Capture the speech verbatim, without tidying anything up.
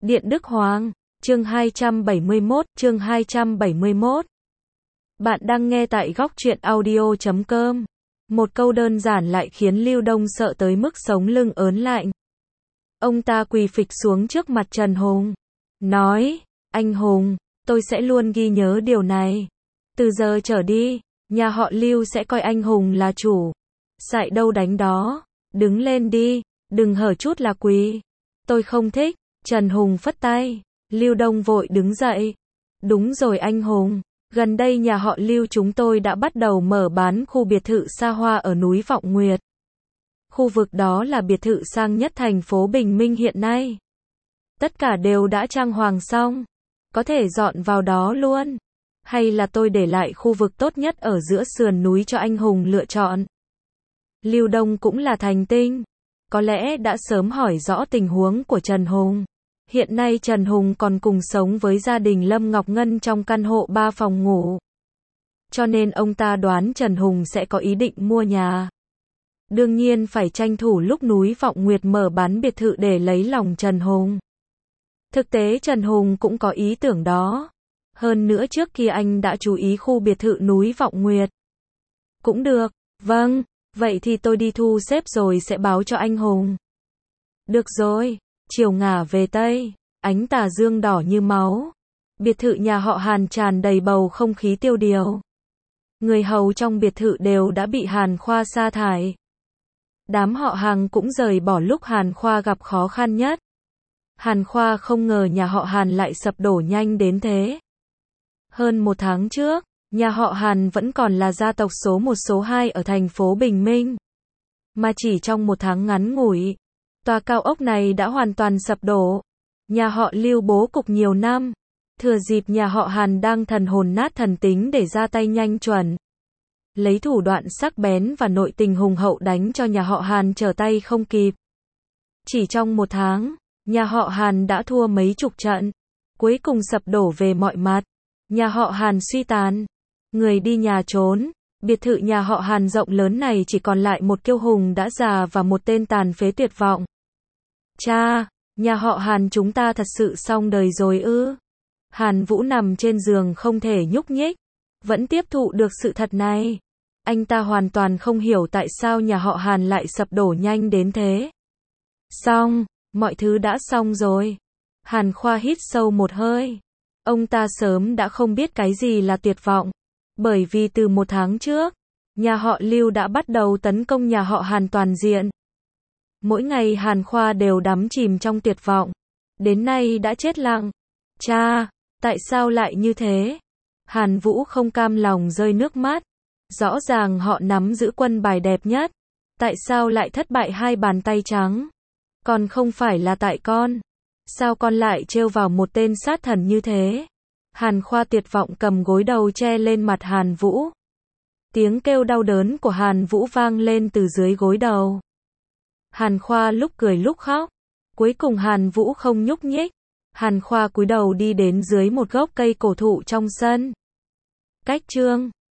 Điện Đức Hoàng, chương hai trăm bảy mươi mốt, chương hai trăm bảy mươi mốt. Bạn đang nghe tại góc truyện audio chấm com. Một câu đơn giản lại khiến Lưu Đông sợ tới mức sống lưng ớn lạnh. Ông ta quỳ phịch xuống trước mặt Trần Hùng, nói, anh Hùng, tôi sẽ luôn ghi nhớ điều này. Từ giờ trở đi, nhà họ Lưu sẽ coi anh Hùng là chủ. Sại đâu đánh đó, đứng lên đi, đừng hở chút là quỳ. Tôi không thích. Trần Hùng phất tay, Lưu Đông vội đứng dậy. Đúng rồi anh Hùng, gần đây nhà họ Lưu chúng tôi đã bắt đầu mở bán khu biệt thự xa hoa ở núi Vọng Nguyệt. Khu vực đó là biệt thự sang nhất thành phố Bình Minh hiện nay. Tất cả đều đã trang hoàng xong, có thể dọn vào đó luôn. Hay là tôi để lại khu vực tốt nhất ở giữa sườn núi cho anh Hùng lựa chọn. Lưu Đông cũng là thành tinh, có lẽ đã sớm hỏi rõ tình huống của Trần Hùng. Hiện nay Trần Hùng còn cùng sống với gia đình Lâm Ngọc Ngân trong căn hộ ba phòng ngủ. Cho nên ông ta đoán Trần Hùng sẽ có ý định mua nhà. Đương nhiên phải tranh thủ lúc núi Vọng Nguyệt mở bán biệt thự để lấy lòng Trần Hùng. Thực tế Trần Hùng cũng có ý tưởng đó. Hơn nữa trước kia anh đã chú ý khu biệt thự núi Vọng Nguyệt. Cũng được, vâng, vậy thì tôi đi thu xếp rồi sẽ báo cho anh Hùng. Được rồi. Chiều ngả về Tây, ánh tà dương đỏ như máu. Biệt thự nhà họ Hàn tràn đầy bầu không khí tiêu điều. Người hầu trong biệt thự đều đã bị Hàn Khoa sa thải. Đám họ Hàng cũng rời bỏ lúc Hàn Khoa gặp khó khăn nhất. Hàn Khoa không ngờ nhà họ Hàn lại sập đổ nhanh đến thế. Hơn một tháng trước, nhà họ Hàn vẫn còn là gia tộc số một số hai ở thành phố Bình Minh. Mà chỉ trong một tháng ngắn ngủi, tòa cao ốc này đã hoàn toàn sập đổ. Nhà họ Lưu bố cục nhiều năm, thừa dịp nhà họ Hàn đang thần hồn nát thần tính để ra tay nhanh chuẩn. Lấy thủ đoạn sắc bén và nội tình hùng hậu đánh cho nhà họ Hàn trở tay không kịp. Chỉ trong một tháng, nhà họ Hàn đã thua mấy chục trận, cuối cùng sập đổ về mọi mặt. Nhà họ Hàn suy tàn, người đi nhà trốn. Biệt thự nhà họ Hàn rộng lớn này chỉ còn lại một kiêu hùng đã già và một tên tàn phế tuyệt vọng. Cha, nhà họ Hàn chúng ta thật sự xong đời rồi ư? Hàn Vũ nằm trên giường không thể nhúc nhích, vẫn tiếp thụ được sự thật này. Anh ta hoàn toàn không hiểu tại sao nhà họ Hàn lại sập đổ nhanh đến thế. Xong, mọi thứ đã xong rồi. Hàn Khoa hít sâu một hơi. Ông ta sớm đã không biết cái gì là tuyệt vọng. Bởi vì từ một tháng trước, nhà họ Lưu đã bắt đầu tấn công nhà họ Hàn toàn diện. Mỗi ngày Hàn Khoa đều đắm chìm trong tuyệt vọng. Đến nay đã chết lặng. Cha, tại sao lại như thế? Hàn Vũ không cam lòng rơi nước mắt. Rõ ràng họ nắm giữ quân bài đẹp nhất. Tại sao lại thất bại hai bàn tay trắng? Còn không phải là tại con. Sao con lại trêu vào một tên sát thần như thế? Hàn Khoa tuyệt vọng cầm gối đầu che lên mặt Hàn Vũ. Tiếng kêu đau đớn của Hàn Vũ vang lên từ dưới gối đầu. Hàn Khoa lúc cười lúc khóc. Cuối cùng Hàn Vũ không nhúc nhích. Hàn Khoa cúi đầu đi đến dưới một gốc cây cổ thụ trong sân. Cách chương